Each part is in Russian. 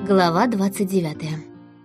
Глава 29.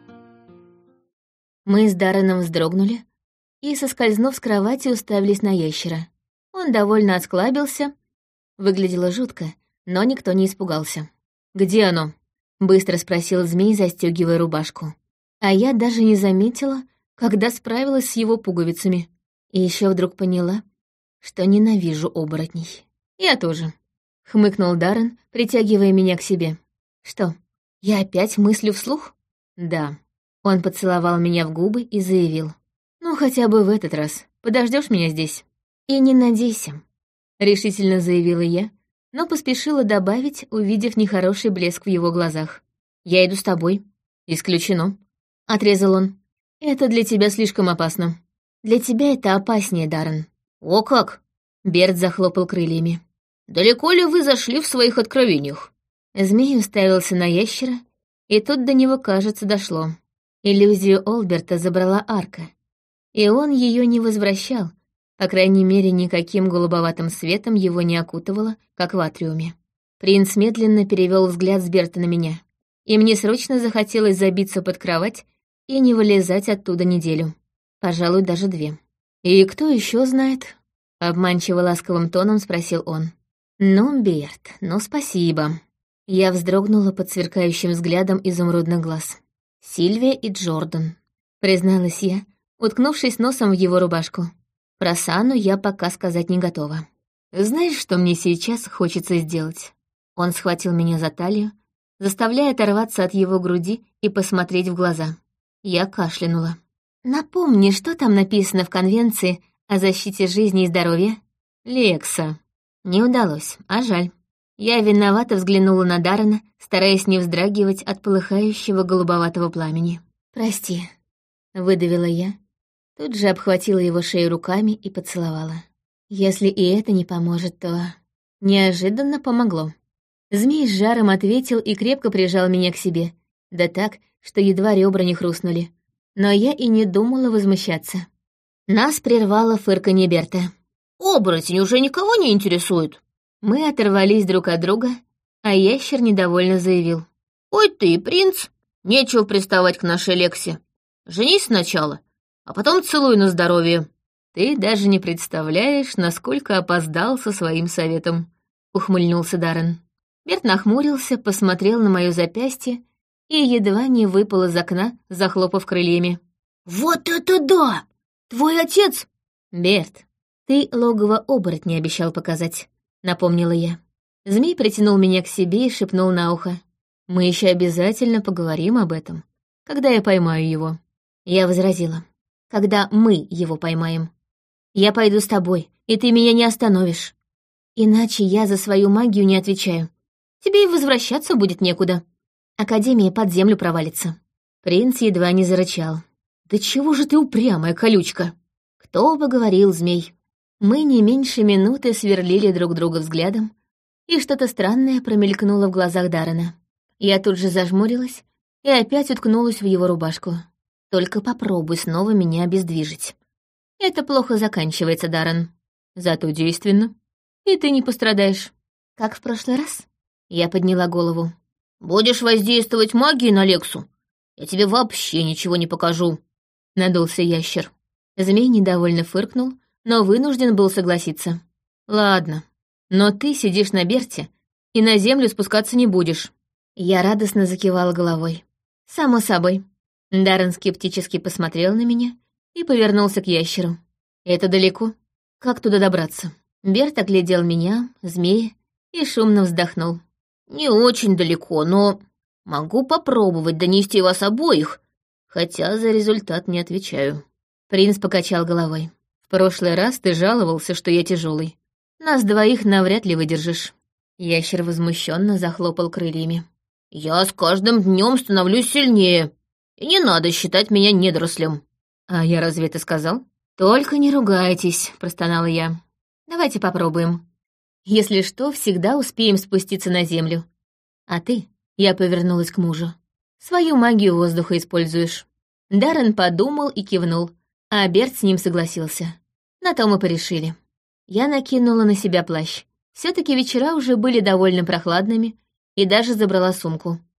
Мы с Дарреном вздрогнули и, соскользнув с кровати, уставились на ящера. Он довольно осклабился, выглядело жутко, но никто не испугался. «Где оно?» — быстро спросил змей, застегивая рубашку. А я даже не заметила, когда справилась с его пуговицами. И еще вдруг поняла, что ненавижу оборотней. «Я тоже», — хмыкнул Даррен, притягивая меня к себе. «Что, я опять мыслю вслух?» «Да». Он поцеловал меня в губы и заявил. «Ну, хотя бы в этот раз. Подождешь меня здесь?» «И не надейся», — решительно заявила я, но поспешила добавить, увидев нехороший блеск в его глазах. «Я иду с тобой». «Исключено», — отрезал он. «Это для тебя слишком опасно». «Для тебя это опаснее, Даррен». «О как!» — Берт захлопал крыльями. «Далеко ли вы зашли в своих откровениях?» Змей уставился на ящера, и тут до него, кажется, дошло. Иллюзию Олберта забрала арка, и он ее не возвращал, по крайней мере, никаким голубоватым светом его не окутывало, как в атриуме. Принц медленно перевел взгляд с Берта на меня, и мне срочно захотелось забиться под кровать и не вылезать оттуда неделю. Пожалуй, даже 2. «И кто еще знает?» — обманчиво ласковым тоном спросил он. «Ну, Берт, ну спасибо». Я вздрогнула под сверкающим взглядом изумрудных глаз. «Сильвия и Джордан», — призналась я, уткнувшись носом в его рубашку. Про Сану я пока сказать не готова. «Знаешь, что мне сейчас хочется сделать?» Он схватил меня за талию, заставляя оторваться от его груди и посмотреть в глаза. Я кашлянула. «Напомни, что там написано в Конвенции о защите жизни и здоровья?» «Лекса». Не удалось, а жаль. Я виновато взглянула на Даррена, стараясь не вздрагивать от полыхающего голубоватого пламени. «Прости», — выдавила я. Тут же обхватила его шею руками и поцеловала. Если и это не поможет, то... Неожиданно помогло. Змей с жаром ответил и крепко прижал меня к себе. Да так, что едва ребра не хрустнули. Но я и не думала возмущаться. Нас прервало фырканье Берта. «Оборотень уже никого не интересует?» Мы оторвались друг от друга, а ящер недовольно заявил. «Ой ты, принц, нечего приставать к нашей Лексе. Женись сначала, а потом целуй на здоровье». «Ты даже не представляешь, насколько опоздал со своим советом», — ухмыльнулся Даррен. Берт нахмурился, посмотрел на мое запястье и едва не выпал из окна, захлопав крыльями. «Вот это да! Твой отец...» «Берт, ты логово оборотня обещал показать», — напомнила я. Змей притянул меня к себе и шепнул на ухо. «Мы еще обязательно поговорим об этом, когда я поймаю его». Я возразила. «Когда мы его поймаем. Я пойду с тобой, и ты меня не остановишь. Иначе я за свою магию не отвечаю. Тебе и возвращаться будет некуда. Академия под землю провалится». Принц едва не зарычал. «Да чего же ты упрямая, колючка?» «Кто бы говорил, змей?» Мы не меньше минуты сверлили друг друга взглядом, и что-то странное промелькнуло в глазах Даррена. Я тут же зажмурилась и опять уткнулась в его рубашку. «Только попробуй снова меня обездвижить. Это плохо заканчивается, Даррен. Зато действенно. И ты не пострадаешь. Как в прошлый раз?» Я подняла голову. «Будешь воздействовать магией на Лексу? Я тебе вообще ничего не покажу», — надулся ящер. Змей недовольно фыркнул, но вынужден был согласиться. «Ладно, но ты сидишь на Берте и на землю спускаться не будешь». Я радостно закивала головой. «Само собой». Даррен скептически посмотрел на меня и повернулся к ящеру. «Это далеко? Как туда добраться?» Берт оглядел меня, змея, и шумно вздохнул. «Не очень далеко, но могу попробовать донести вас обоих, хотя за результат не отвечаю». Принц покачал головой. «В прошлый раз ты жаловался, что я тяжелый. Нас двоих навряд ли выдержишь». Ящер возмущенно захлопал крыльями. «Я с каждым днем становлюсь сильнее, и не надо считать меня недорослем». «А я разве это сказал?» «Только не ругайтесь», — простонала я. «Давайте попробуем. Если что, всегда успеем спуститься на землю. А ты, — я повернулась к мужу, — свою магию воздуха используешь». Даррен подумал и кивнул, а Берт с ним согласился. На то мы порешили. Я накинула на себя плащ. Все-таки вечера уже были довольно прохладными, и даже забрала сумку.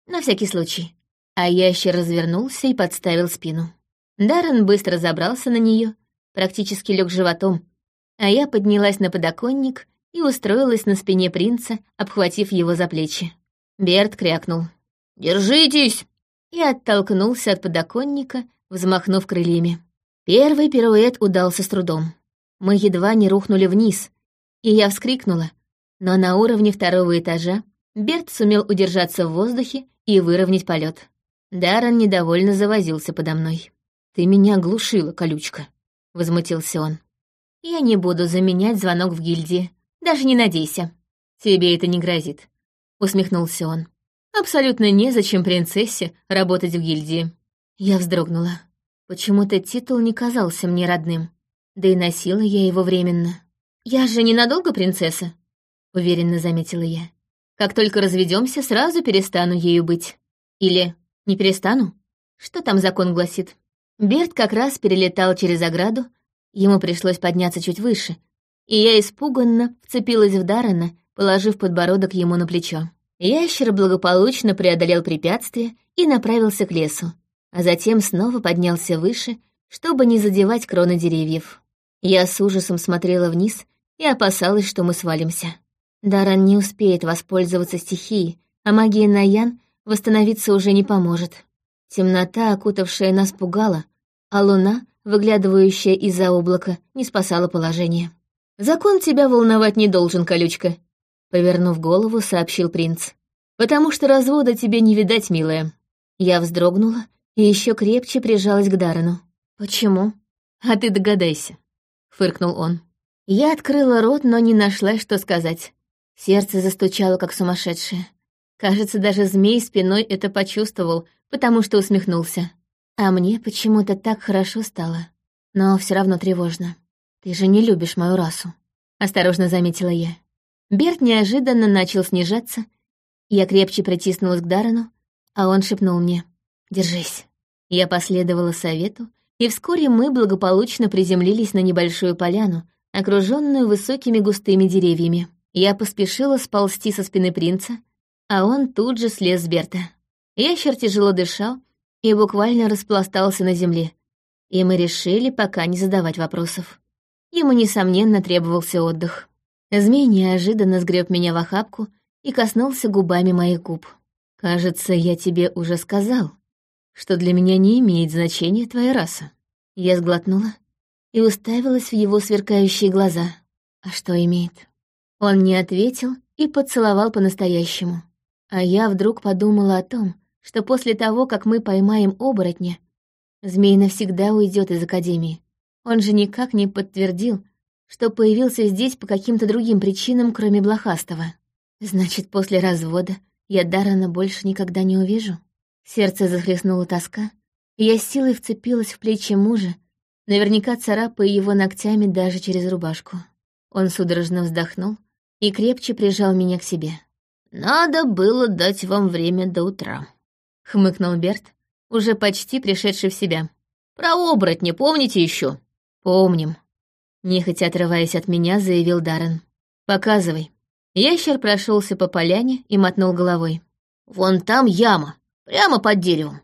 На всякий случай. А ящер развернулся и подставил спину. Даррен быстро забрался на нее, практически лег животом, а я поднялась на подоконник и устроилась на спине принца, обхватив его за плечи. Берт крякнул. «Держитесь!» и оттолкнулся от подоконника, взмахнув крыльями. Первый пируэт удался с трудом. Мы едва не рухнули вниз, и я вскрикнула, но на уровне второго этажа Берт сумел удержаться в воздухе и выровнять полет. Даррен недовольно завозился подо мной. «Ты меня оглушила, колючка», — возмутился он. «Я не буду заменять звонок в гильдии, даже не надейся». «Тебе это не грозит», — усмехнулся он. «Абсолютно незачем принцессе работать в гильдии». Я вздрогнула. Почему-то титул не казался мне родным, да и носила я его временно. «Я же ненадолго принцесса», — уверенно заметила я. «Как только разведемся, сразу перестану ею быть. Или не перестану? Что там закон гласит?» Берт как раз перелетал через ограду, ему пришлось подняться чуть выше, и я испуганно вцепилась в Даррена, положив подбородок ему на плечо. Ящер благополучно преодолел препятствие и направился к лесу, а затем снова поднялся выше, чтобы не задевать кроны деревьев. Я с ужасом смотрела вниз и опасалась, что мы свалимся. Даррен не успеет воспользоваться стихией, а магия Наян восстановиться уже не поможет. Темнота, окутавшая нас, пугала, а луна, выглядывающая из-за облака, не спасала положение. «Закон тебя волновать не должен, колючка», — повернув голову, сообщил принц. «Потому что развода тебе не видать, милая». Я вздрогнула и еще крепче прижалась к Даррену. «Почему?» «А ты догадайся», — фыркнул он. Я открыла рот, но не нашла, что сказать. Сердце застучало, как сумасшедшее. Кажется, даже змей спиной это почувствовал, потому что усмехнулся. А мне почему-то так хорошо стало. Но все равно тревожно. «Ты же не любишь мою расу», — осторожно заметила я. Берт неожиданно начал снижаться. Я крепче притиснулась к Даррену, а он шепнул мне: «Держись». Я последовала совету, и вскоре мы благополучно приземлились на небольшую поляну, окруженную высокими густыми деревьями. Я поспешила сползти со спины принца, а он тут же слез с Берта. Ящер тяжело дышал и буквально распластался на земле, и мы решили пока не задавать вопросов. Ему, несомненно, требовался отдых. Змей неожиданно сгреб меня в охапку и коснулся губами моих губ. «Кажется, я тебе уже сказал, что для меня не имеет значения твоя раса». Я сглотнула и уставилась в его сверкающие глаза. «А что имеет?» Он не ответил и поцеловал по-настоящему. А я вдруг подумала о том, что после того, как мы поймаем оборотня, змей навсегда уйдет из Академии. Он же никак не подтвердил, что появился здесь по каким-то другим причинам, кроме блохастого. Значит, после развода я Даррена больше никогда не увижу. Сердце захлестнула тоска, и я с силой вцепилась в плечи мужа, наверняка царапая его ногтями даже через рубашку. Он судорожно вздохнул и крепче прижал меня к себе. «Надо было дать вам время до утра», — хмыкнул Берт, уже почти пришедший в себя. «Про оборотня помните еще?» «Помним», — нехотя отрываясь от меня, заявил Даррен. «Показывай». Ящер прошелся по поляне и мотнул головой. «Вон там яма, прямо под деревом.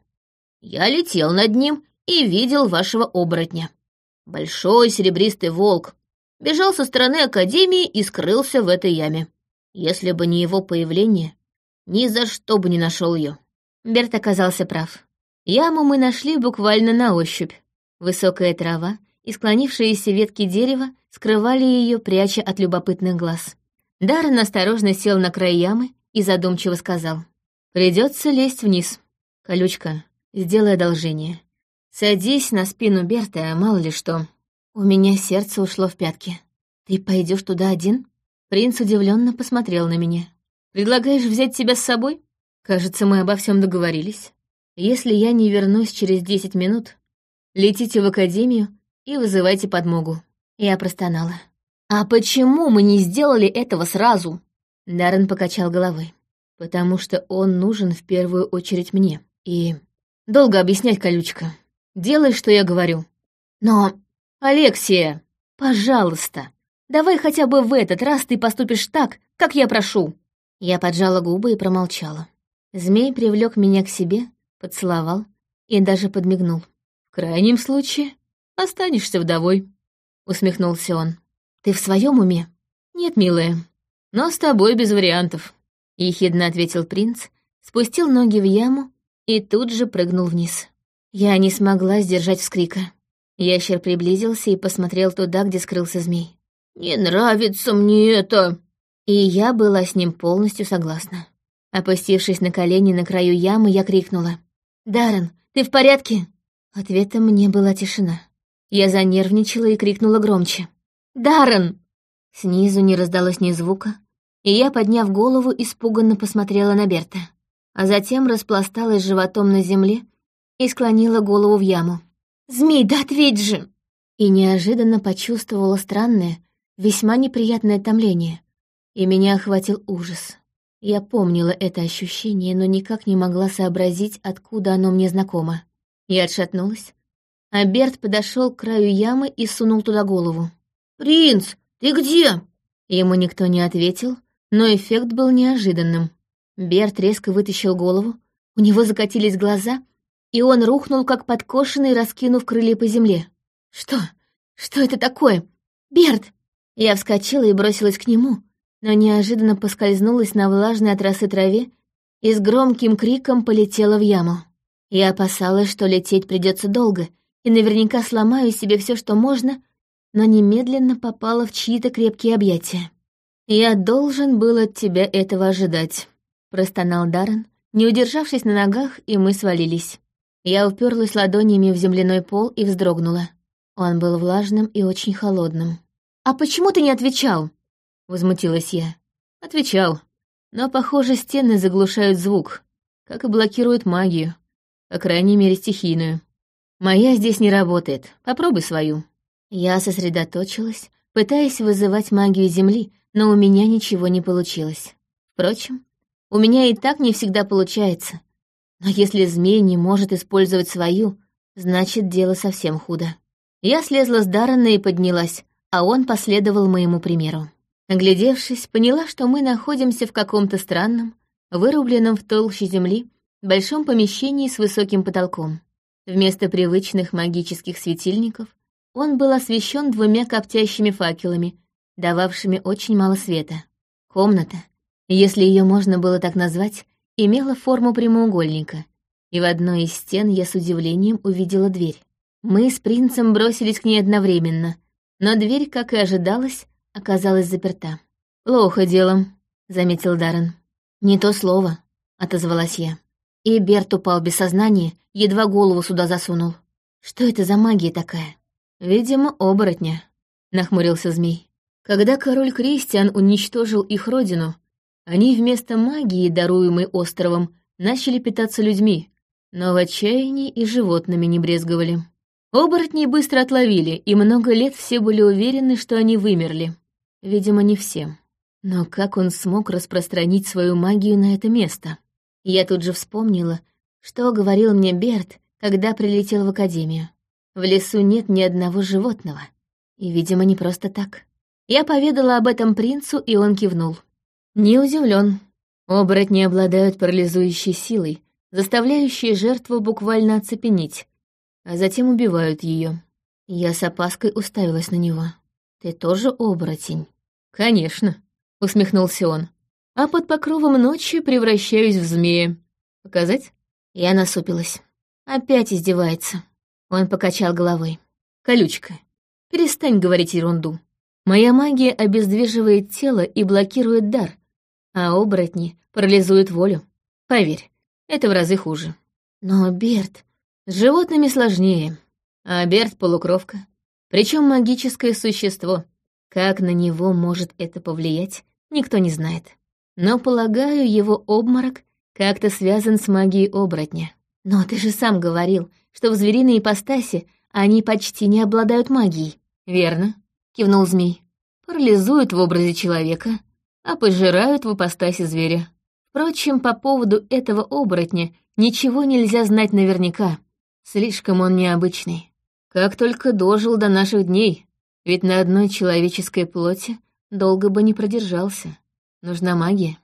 Я летел над ним и видел вашего оборотня. Большой серебристый волк. Бежал со стороны Академии и скрылся в этой яме. Если бы не его появление, ни за что бы не нашел ее». Берт оказался прав. Яму мы нашли буквально на ощупь. Высокая трава и склонившиеся ветки дерева скрывали ее, пряча от любопытных глаз. Даррен осторожно сел на край ямы и задумчиво сказал: «Придется лезть вниз. Колючка, сделай одолжение. Садись на спину Берта, мало ли что». У меня сердце ушло в пятки. «Ты пойдешь туда один?» Принц удивленно посмотрел на меня. «Предлагаешь взять тебя с собой? Кажется, мы обо всем договорились. Если я не вернусь через 10 минут, летите в Академию и вызывайте подмогу». Я простонала. «А почему мы не сделали этого сразу?» Даррен покачал головой. «Потому что он нужен в первую очередь мне. И долго объяснять, колючка. Делай, что я говорю». «Но, Алексия, пожалуйста, давай хотя бы в этот раз ты поступишь так, как я прошу». Я поджала губы и промолчала. Змей привлек меня к себе, поцеловал и даже подмигнул. «В крайнем случае останешься вдовой», — усмехнулся он. «Ты в своем уме?» «Нет, милая, но с тобой без вариантов», — ехидно ответил принц, спустил ноги в яму и тут же прыгнул вниз. Я не смогла сдержать вскрика. Ящер приблизился и посмотрел туда, где скрылся змей. «Не нравится мне это!» И я была с ним полностью согласна. Опустившись на колени на краю ямы, я крикнула: «Даррен, ты в порядке?» Ответом мне была тишина. Я занервничала и крикнула громче: «Даррен!» Снизу не раздалось ни звука, и я, подняв голову, испуганно посмотрела на Берта, а затем распласталась животом на земле и склонила голову в яму. «Змей, да ответь же!» И неожиданно почувствовала странное, весьма неприятное томление, и меня охватил ужас. Я помнила это ощущение, но никак не могла сообразить, откуда оно мне знакомо. Я отшатнулась, а Берт подошел к краю ямы и сунул туда голову. «Принц, ты где?» Ему никто не ответил, но эффект был неожиданным. Берт резко вытащил голову, у него закатились глаза, и он рухнул, как подкошенный, раскинув крылья по земле. «Что? Что это такое? Берт!» Я вскочила и бросилась к нему, но неожиданно поскользнулась на влажной от росы траве и с громким криком полетела в яму. Я опасалась, что лететь придется долго, и наверняка сломаю себе все, что можно, но немедленно попала в чьи-то крепкие объятия. «Я должен был от тебя этого ожидать», — простонал Даррен, не удержавшись на ногах, и мы свалились. Я уперлась ладонями в земляной пол и вздрогнула. Он был влажным и очень холодным. «А почему ты не отвечал?» — возмутилась я. «Отвечал. Но, похоже, стены заглушают звук, как и блокируют магию, по крайней мере, стихийную. Моя здесь не работает. Попробуй свою». Я сосредоточилась, пытаясь вызывать магию Земли, но у меня ничего не получилось. Впрочем, у меня и так не всегда получается. Но если змей не может использовать свою, значит, дело совсем худо. Я слезла с Даррена и поднялась, а он последовал моему примеру. Оглядевшись, поняла, что мы находимся в каком-то странном, вырубленном в толще земли, большом помещении с высоким потолком. Вместо привычных магических светильников он был освещен 2 коптящими факелами, дававшими очень мало света. Комната, если ее можно было так назвать, имела форму прямоугольника, и в одной из стен я с удивлением увидела дверь. Мы с принцем бросились к ней одновременно, но дверь, как и ожидалось, оказалась заперта. «Плохо делом», — заметил Даррен. «Не то слово», — отозвалась я. И Берт упал без сознания, едва голову сюда засунул. «Что это за магия такая?» «Видимо, оборотня», — нахмурился змей. «Когда король Кристиан уничтожил их родину, они вместо магии, даруемой островом, начали питаться людьми, но в отчаянии и животными не брезговали. Оборотней быстро отловили, и много лет все были уверены, что они вымерли. Видимо, не все. Но как он смог распространить свою магию на это место?» Я тут же вспомнила, что говорил мне Берт, когда прилетел в академию. В лесу нет ни одного животного. И, видимо, не просто так. Я поведала об этом принцу, и он кивнул. «Не удивлен. Оборотни обладают парализующей силой, заставляющей жертву буквально оцепенеть, а затем убивают ее. Я с опаской уставилась на него. «Ты тоже оборотень?» «Конечно», — усмехнулся он. «А под покровом ночи превращаюсь в змея. Показать?» Я насупилась. Опять издевается. Он покачал головой. «Колючка, перестань говорить ерунду. Моя магия обездвиживает тело и блокирует дар, а оборотни парализуют волю. Поверь, это в разы хуже». «Но Берт...» «С животными сложнее, а Берт — полукровка, причем магическое существо. Как на него может это повлиять, никто не знает. Но, полагаю, его обморок как-то связан с магией оборотня». «Но ты же сам говорил, что в звериной ипостаси они почти не обладают магией». «Верно», — кивнул змей. «Парализуют в образе человека, а пожирают в ипостаси зверя. Впрочем, по поводу этого оборотня ничего нельзя знать наверняка. Слишком он необычный. Как только дожил до наших дней, ведь на одной человеческой плоти долго бы не продержался. Нужна магия».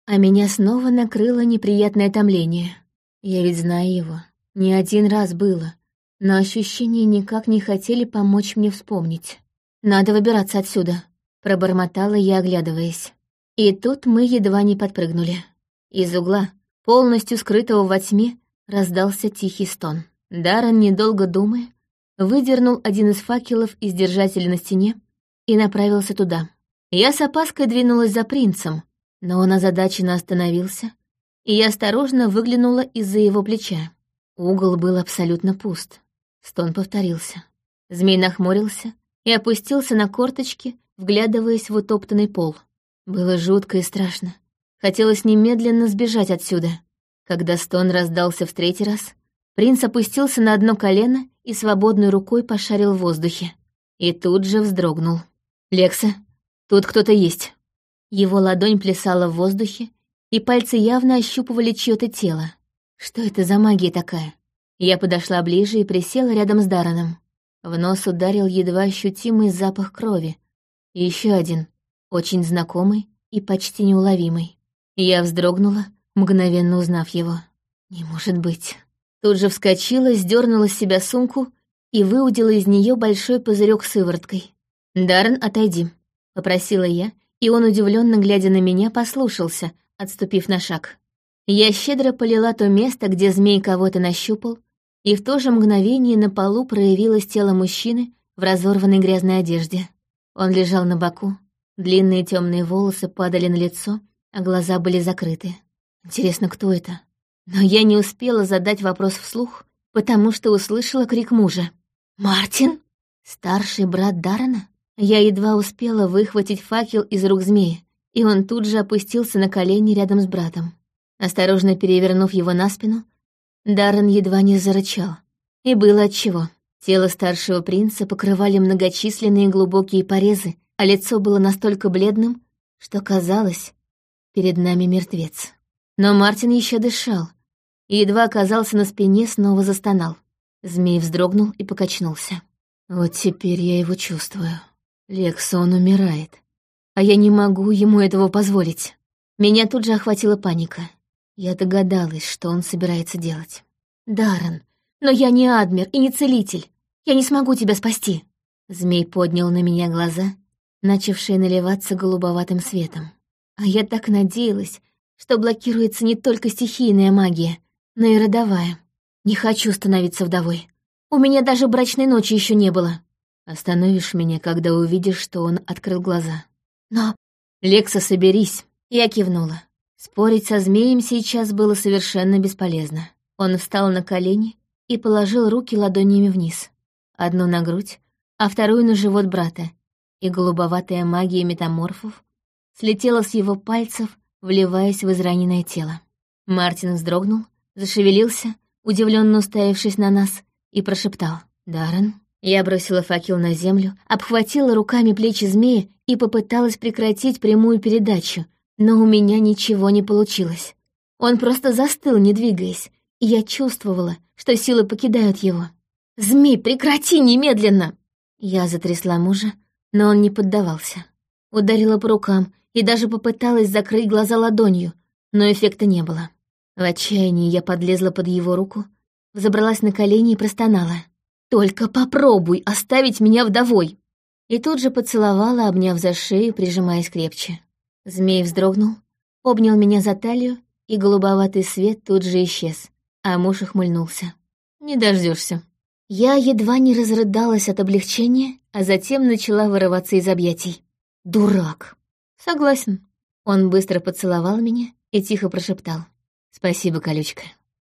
А меня снова накрыло неприятное томление. Я ведь знаю его. Не один раз было. Но ощущения никак не хотели помочь мне вспомнить. «Надо выбираться отсюда», — пробормотала я, оглядываясь. И тут мы едва не подпрыгнули. Из угла, полностью скрытого во тьме, раздался тихий стон. Даррен, недолго думая, выдернул один из факелов из держателя на стене и направился туда. Я с опаской двинулась за принцем, но он озадаченно остановился, и я осторожно выглянула из-за его плеча. Угол был абсолютно пуст. Стон повторился. Змей нахмурился и опустился на корточки, вглядываясь в утоптанный пол. Было жутко и страшно. Хотелось немедленно сбежать отсюда. Когда стон раздался в третий раз, принц опустился на одно колено и свободной рукой пошарил в воздухе. И тут же вздрогнул. «Лекса, тут кто-то есть». Его ладонь плясала в воздухе, и пальцы явно ощупывали чьё-то тело. Что это за магия такая? Я подошла ближе и присела рядом с Дарреном. В нос ударил едва ощутимый запах крови. И еще один, очень знакомый и почти неуловимый. Я вздрогнула, мгновенно узнав его. Не может быть. Тут же вскочила, сдернула с себя сумку и выудила из нее большой пузырек с сывороткой. «Даррен, отойди», — попросила я, и он, удивленно глядя на меня, послушался, отступив на шаг. Я щедро полила то место, где змей кого-то нащупал, и в то же мгновение на полу проявилось тело мужчины в разорванной грязной одежде. Он лежал на боку, длинные темные волосы падали на лицо, а глаза были закрыты. Интересно, кто это? Но я не успела задать вопрос вслух, потому что услышала крик мужа. «Мартин? Старший брат Даррена?» Я едва успела выхватить факел из рук змея, и он тут же опустился на колени рядом с братом. Осторожно перевернув его на спину, Даррен едва не зарычал. И было отчего. Тело старшего принца покрывали многочисленные глубокие порезы, а лицо было настолько бледным, что казалось, перед нами мертвец. Но Мартин еще дышал, и едва оказался на спине, снова застонал. Змей вздрогнул и покачнулся. Вот теперь я его чувствую. Лекса, он умирает. А я не могу ему этого позволить. Меня тут же охватила паника. Я догадалась, что он собирается делать. «Даррен, но я не Адмир и не целитель. Я не смогу тебя спасти». Змей поднял на меня глаза, начавшие наливаться голубоватым светом. А я так надеялась, что блокируется не только стихийная магия, но и родовая. Не хочу становиться вдовой. У меня даже брачной ночи еще не было. Остановишь меня, когда увидишь, что он открыл глаза. Но... «Лекса, соберись!» Я кивнула. Спорить со змеем сейчас было совершенно бесполезно. Он встал на колени и положил руки ладонями вниз. Одну на грудь, а вторую на живот брата, и голубоватая магия метаморфов слетела с его пальцев, вливаясь в израненное тело. Мартин вздрогнул, зашевелился, удивленно уставившись на нас, и прошептал: «Даррен». Я бросила факел на землю, обхватила руками плечи змея и попыталась прекратить прямую передачу, но у меня ничего не получилось. Он просто застыл, не двигаясь, и я чувствовала, что силы покидают его. «Змей, прекрати немедленно!» Я затрясла мужа, но он не поддавался. Ударила по рукам и даже попыталась закрыть глаза ладонью, но эффекта не было. В отчаянии я подлезла под его руку, взобралась на колени и простонала: «Только попробуй оставить меня вдовой!» И тут же поцеловала, обняв за шею, прижимаясь крепче. Змей вздрогнул, обнял меня за талию, и голубоватый свет тут же исчез, а муж ухмыльнулся. «Не дождешься». Я едва не разрыдалась от облегчения, а затем начала вырываться из объятий. «Дурак!» «Согласен». Он быстро поцеловал меня и тихо прошептал: «Спасибо, колючка».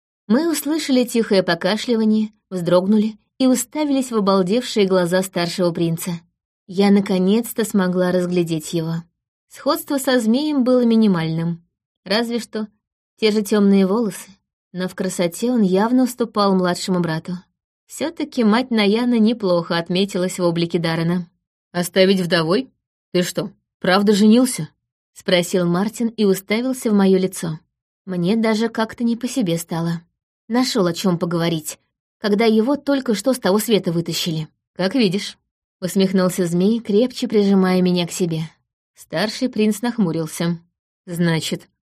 Мы услышали тихое покашливание, вздрогнули и уставились в обалдевшие глаза старшего принца. Я наконец-то смогла разглядеть его. Сходство со змеем было минимальным. Разве что те же темные волосы, но в красоте он явно уступал младшему брату. Все-таки мать Наяна неплохо отметилась в облике Даррена. «Оставить вдовой? Ты что, правда женился?» — спросил Мартин и уставился в мое лицо. Мне даже как-то не по себе стало. Нашел о чем поговорить, когда его только что с того света вытащили. «Как видишь», — усмехнулся змей, крепче прижимая меня к себе. Старший принц нахмурился. «Значит,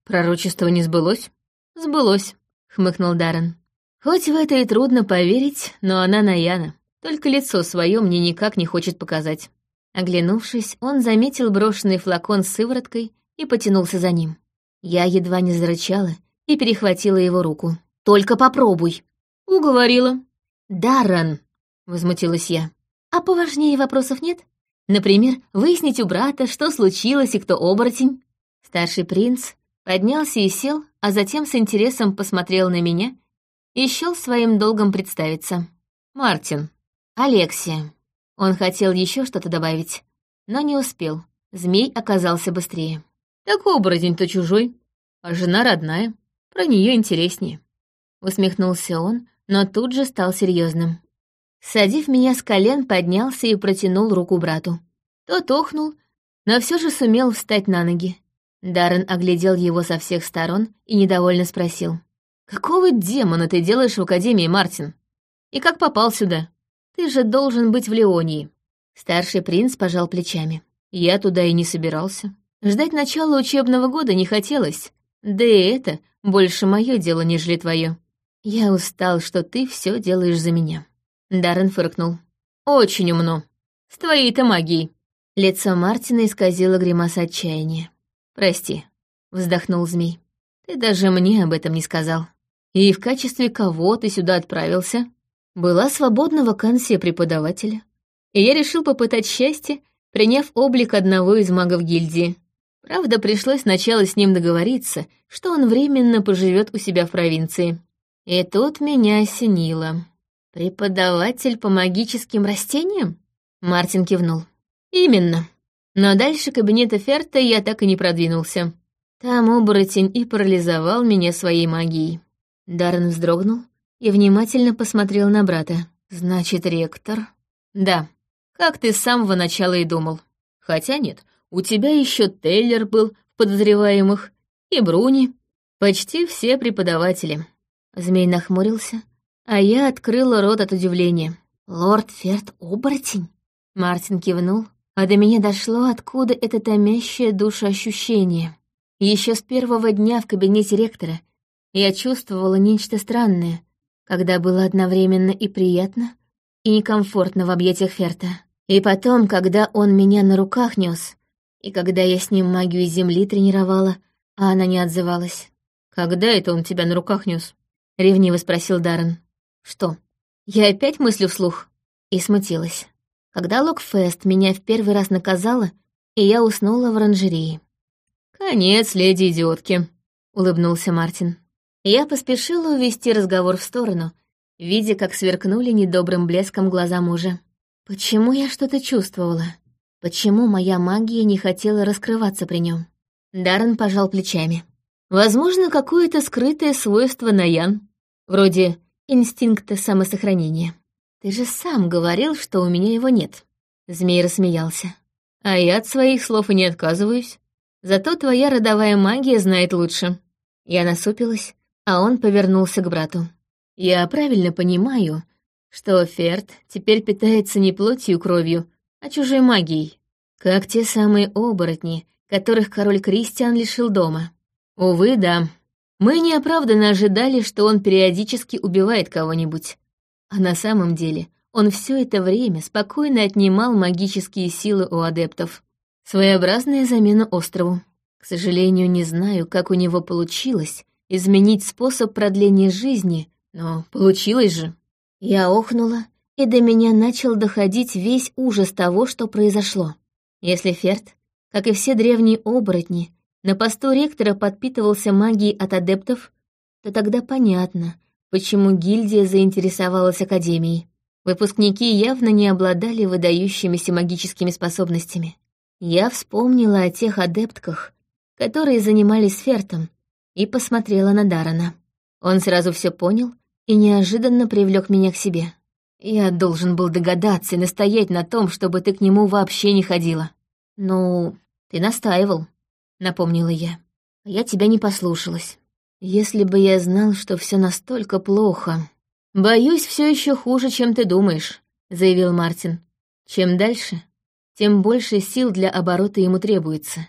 Пророчество не сбылось? Сбылось, хмыкнул Даррен. Хоть в это и трудно поверить, но она Наяна. Только лицо свое мне никак не хочет показать. Оглянувшись, он заметил брошенный флакон с сывороткой и потянулся за ним. Я едва не зарычала и перехватила его руку. «Только попробуй!» «Уговорила». «Даррен!» — возмутилась я. «А поважнее вопросов нет? Например, выяснить у брата, что случилось и кто оборотень?» Старший принц поднялся и сел, а затем с интересом посмотрел на меня и счёл своим долгом представиться. «Мартин». «Алексия». Он хотел еще что-то добавить, но не успел. Змей оказался быстрее. «Так оборотень-то чужой, а жена родная. Про нее интереснее». Усмехнулся он, но тут же стал серьезным. Садив меня с колен, поднялся и протянул руку брату. Тот охнул, но все же сумел встать на ноги. Даррен оглядел его со всех сторон и недовольно спросил. «Какого демона ты делаешь в Академии, Мартин? И как попал сюда? Ты же должен быть в Леонии». Старший принц пожал плечами. «Я туда и не собирался. Ждать начала учебного года не хотелось. Да и это больше мое дело, нежели твое. Я устал, что ты все делаешь за меня». Даррен фыркнул. «Очень умно. С твоей-то магией». Лицо Мартина исказило гримаса отчаяния. «Прости», — вздохнул змей. «Ты даже мне об этом не сказал. И в качестве кого ты сюда отправился?» Была свободна вакансия преподавателя, и я решил попытать счастье, приняв облик одного из магов гильдии. Правда, пришлось сначала с ним договориться, что он временно поживет у себя в провинции. И тут меня осенило. «Преподаватель по магическим растениям?» Мартин кивнул. «Именно. Но дальше кабинета Ферта я так и не продвинулся. Там оборотень и парализовал меня своей магией». Даррен вздрогнул и внимательно посмотрел на брата. «Значит, ректор?» «Да, как ты с самого начала и думал. Хотя нет, у тебя еще Тейлер был в подозреваемых, и Бруни. Почти все преподаватели». Змей нахмурился, а я открыла рот от удивления. «Лорд Ферт оборотень?» Мартин кивнул, а до меня дошло, откуда это томящее душеощущение. Еще с первого дня в кабинете ректора я чувствовала нечто странное, когда было одновременно и приятно, и некомфортно в объятиях Ферта. И потом, когда он меня на руках нес, и когда я с ним магию земли тренировала, а она не отзывалась. «Когда это он тебя на руках нес? Ревниво спросил Даррен. «Что, я опять мыслю вслух?» И смутилась. Когда Локфест меня в первый раз наказала, и я уснула в оранжерее. «Конец, леди-идиотки», — улыбнулся Мартин. Я поспешила увести разговор в сторону, видя, как сверкнули недобрым блеском глаза мужа. Почему я что-то чувствовала? Почему моя магия не хотела раскрываться при нем? Даррен пожал плечами. Возможно, какое-то скрытое свойство Наян, вроде инстинкта самосохранения. Ты же сам говорил, что у меня его нет. Змей рассмеялся. А я от своих слов и не отказываюсь. Зато твоя родовая магия знает лучше. Я насупилась, а он повернулся к брату. Я правильно понимаю, что Ферт теперь питается не плотью и кровью, а чужой магией, как те самые оборотни, которых король Кристиан лишил дома. Увы, да. Мы неоправданно ожидали, что он периодически убивает кого-нибудь. А на самом деле он все это время спокойно отнимал магические силы у адептов. Своеобразная замена острову. К сожалению, не знаю, как у него получилось изменить способ продления жизни, но получилось же. Я охнула, и до меня начал доходить весь ужас того, что произошло. Если Ферт, как и все древние оборотни, на посту ректора подпитывался магией от адептов, то тогда понятно, почему гильдия заинтересовалась Академией. Выпускники явно не обладали выдающимися магическими способностями. Я вспомнила о тех адептках, которые занимались Фертом, и посмотрела на Даррена. Он сразу все понял и неожиданно привлек меня к себе. Я должен был догадаться и настоять на том, чтобы ты к нему вообще не ходила. «Ну, ты настаивал», — напомнила я. «Я тебя не послушалась. Если бы я знал, что все настолько плохо...» «Боюсь, все еще хуже, чем ты думаешь», — заявил Мартин. «Чем дальше, тем больше сил для оборота ему требуется.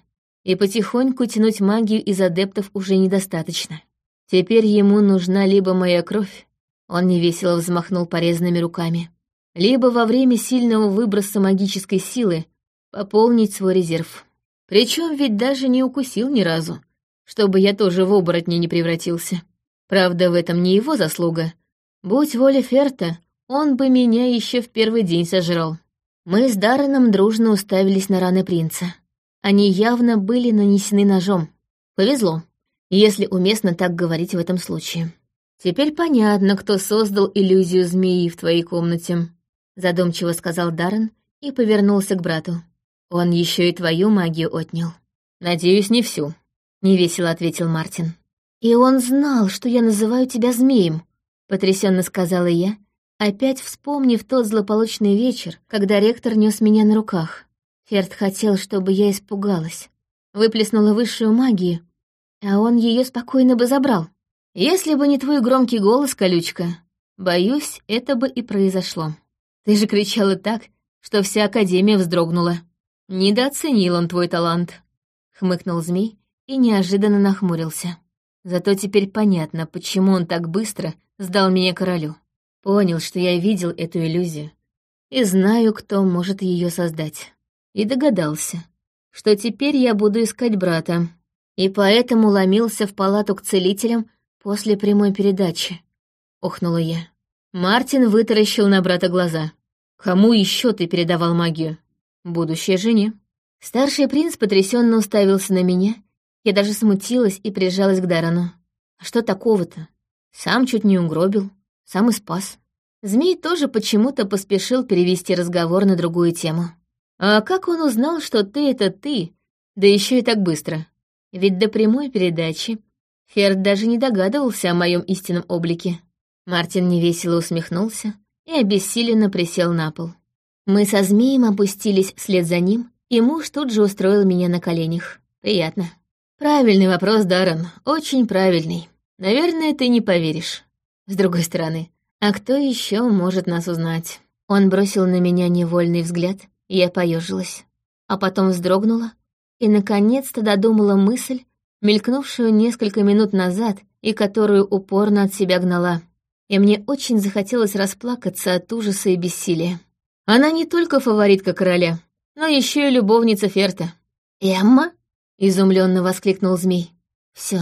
и потихоньку тянуть магию из адептов уже недостаточно. Теперь ему нужна либо моя кровь, он невесело взмахнул порезанными руками, либо во время сильного выброса магической силы пополнить свой резерв. Причем ведь даже не укусил ни разу, чтобы я тоже в оборотня не превратился. Правда, в этом не его заслуга. Будь воля Ферта, он бы меня еще в первый день сожрал. Мы с Дарреном дружно уставились на раны принца. Они явно были нанесены ножом. Повезло, если уместно так говорить в этом случае. Теперь понятно, кто создал иллюзию змеи в твоей комнате, задумчиво сказал Даррен и повернулся к брату. Он еще и твою магию отнял. Надеюсь, не всю, невесело ответил Мартин. И он знал, что я называю тебя змеем, потрясенно сказала я, опять вспомнив тот злополучный вечер, когда ректор нес меня на руках. Ферд хотел, чтобы я испугалась. Выплеснула высшую магию, а он ее спокойно бы забрал. Если бы не твой громкий голос, колючка, боюсь, это бы и произошло. Ты же кричала так, что вся Академия вздрогнула. Недооценил он твой талант, хмыкнул змей и неожиданно нахмурился. Зато теперь понятно, почему он так быстро сдал меня королю. Понял, что я видел эту иллюзию и знаю, кто может ее создать. И догадался, что теперь я буду искать брата, и поэтому ломился в палату к целителям после прямой передачи. Охнула я. Мартин вытаращил на брата глаза. Кому еще ты передавал магию? Будущей жене. Старший принц потрясенно уставился на меня. Я даже смутилась и прижалась к Даррену. А что такого-то? Сам чуть не угробил, сам и спас. Змей тоже почему-то поспешил перевести разговор на другую тему. А как он узнал, что ты — это ты, да еще и так быстро? Ведь до прямой передачи Ферд даже не догадывался о моем истинном облике. Мартин невесело усмехнулся и обессиленно присел на пол. Мы со змеем опустились вслед за ним, и муж тут же устроил меня на коленях. Приятно. Правильный вопрос, Даррен, очень правильный. Наверное, ты не поверишь. С другой стороны, а кто еще может нас узнать? Он бросил на меня невольный взгляд, и я поежилась. А потом вздрогнула и, наконец-то, додумала мысль, мелькнувшую несколько минут назад и которую упорно от себя гнала. И мне очень захотелось расплакаться от ужаса и бессилия. Она не только фаворитка короля, но еще и любовница Ферта. «Эмма?» — изумленно воскликнул змей. Все,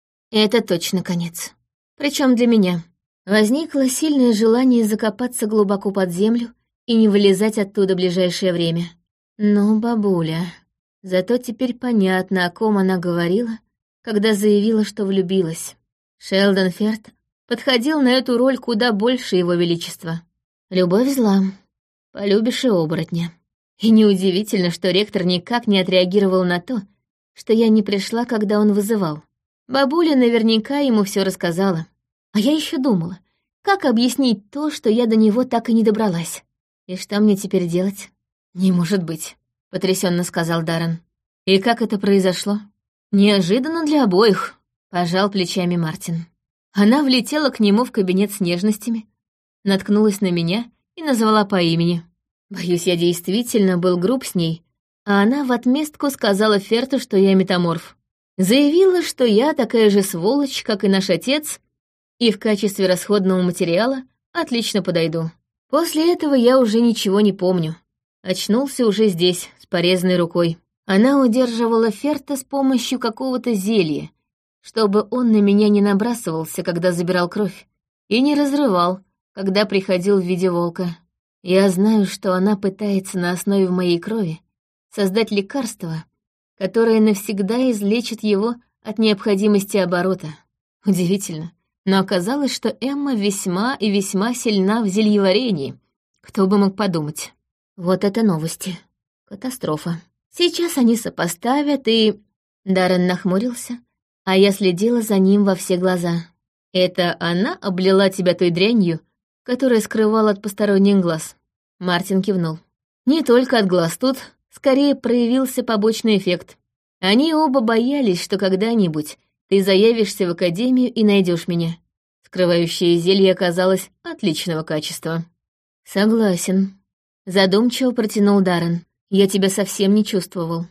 это точно конец. Причем для меня. Возникло сильное желание закопаться глубоко под землю и не вылезать оттуда в ближайшее время. Ну, бабуля, зато теперь понятно, о ком она говорила, когда заявила, что влюбилась. Шелдон Ферт подходил на эту роль куда больше его величества. Любовь зла. Полюбишь и оборотня. И неудивительно, что ректор никак не отреагировал на то, что я не пришла, когда он вызывал. Бабуля наверняка ему все рассказала. А я еще думала, как объяснить то, что я до него так и не добралась. И что мне теперь делать? Не может быть, потрясенно сказал Даррен. И как это произошло? Неожиданно для обоих, пожал плечами Мартин. Она влетела к нему в кабинет с нежностями, наткнулась на меня и назвала по имени. Боюсь, я действительно был груб с ней, а она в отместку сказала Ферту, что я метаморф. Заявила, что я такая же сволочь, как и наш отец, и в качестве расходного материала отлично подойду. После этого я уже ничего не помню. Очнулся уже здесь, с порезанной рукой. Она удерживала Ферта с помощью какого-то зелья, чтобы он на меня не набрасывался, когда забирал кровь, и не разрывал, когда приходил в виде волка. Я знаю, что она пытается на основе моей крови создать лекарство, которое навсегда излечит его от необходимости оборота. Удивительно, но оказалось, что Эмма весьма и весьма сильна в зельеварении. Кто бы мог подумать. Вот это новости. Катастрофа. Сейчас они сопоставят и... Даррен нахмурился, а я следила за ним во все глаза. Это она облила тебя той дрянью, которая скрывала от посторонних глаз? Мартин кивнул. Не только от глаз, тут скорее проявился побочный эффект. Они оба боялись, что когда-нибудь ты заявишься в академию и найдешь меня. Скрывающее зелье оказалось отличного качества. Согласен. Задумчиво протянул Даррен. Я тебя совсем не чувствовал.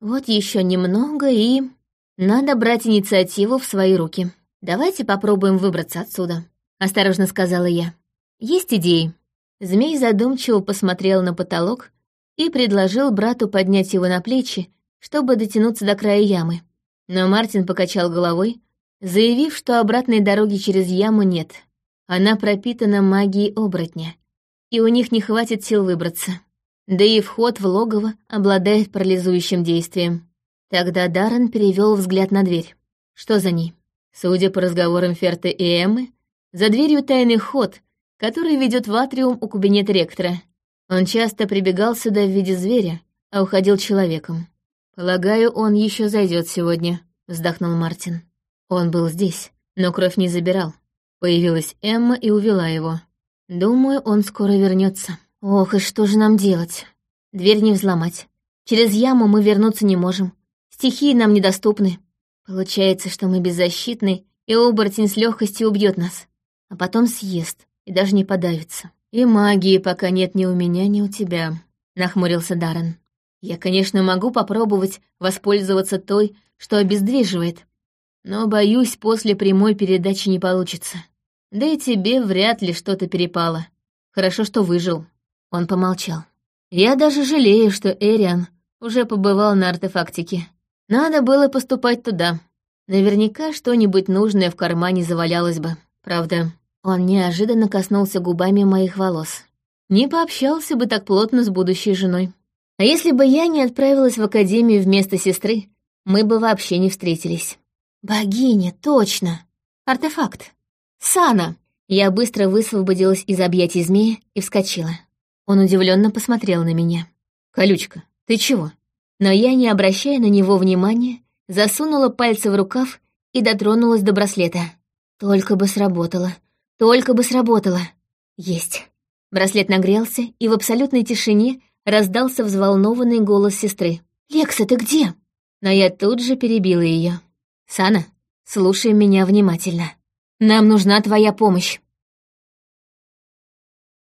Вот еще немного и... Надо брать инициативу в свои руки. Давайте попробуем выбраться отсюда», — осторожно сказала я. «Есть идеи?» Змей задумчиво посмотрел на потолок и предложил брату поднять его на плечи, чтобы дотянуться до края ямы. Но Мартин покачал головой, заявив, что обратной дороги через яму нет. Она пропитана магией оборотня, и у них не хватит сил выбраться. Да и вход в логово обладает парализующим действием. Тогда Даррен перевел взгляд на дверь. Что за ней? Судя по разговорам Ферты и Эммы, за дверью тайный ход, который ведет в атриум у кабинета ректора. Он часто прибегал сюда в виде зверя, а уходил человеком. «Полагаю, он еще зайдет сегодня», — вздохнул Мартин. Он был здесь, но кровь не забирал. Появилась Эмма и увела его. Думаю, он скоро вернется. Ох, и что же нам делать? Дверь не взломать. Через яму мы вернуться не можем. Стихии нам недоступны. Получается, что мы беззащитны, и оборотень с легкостью убьет нас. А потом съест и даже не подавится. И магии пока нет ни у меня, ни у тебя, нахмурился Даррен. Я, конечно, могу попробовать воспользоваться той, что обездвиживает, но, боюсь, после прямой передачи не получится. Да и тебе вряд ли что-то перепало. Хорошо, что выжил. Он помолчал. Я даже жалею, что Эриан уже побывал на артефактике. Надо было поступать туда. Наверняка что-нибудь нужное в кармане завалялось бы. Правда, он неожиданно коснулся губами моих волос. Не пообщался бы так плотно с будущей женой. А если бы я не отправилась в академию вместо сестры, мы бы вообще не встретились. Богиня, точно! Артефакт! Сана! Я быстро высвободилась из объятий змея и вскочила. Он удивленно посмотрел на меня. «Колючка, ты чего?» Но я, не обращая на него внимания, засунула пальцы в рукав и дотронулась до браслета. Только бы сработало. Только бы сработало. Есть. Браслет нагрелся, и в абсолютной тишине раздался взволнованный голос сестры. «Лекса, ты где?» Но я тут же перебила ее. «Сана, слушай меня внимательно. Нам нужна твоя помощь».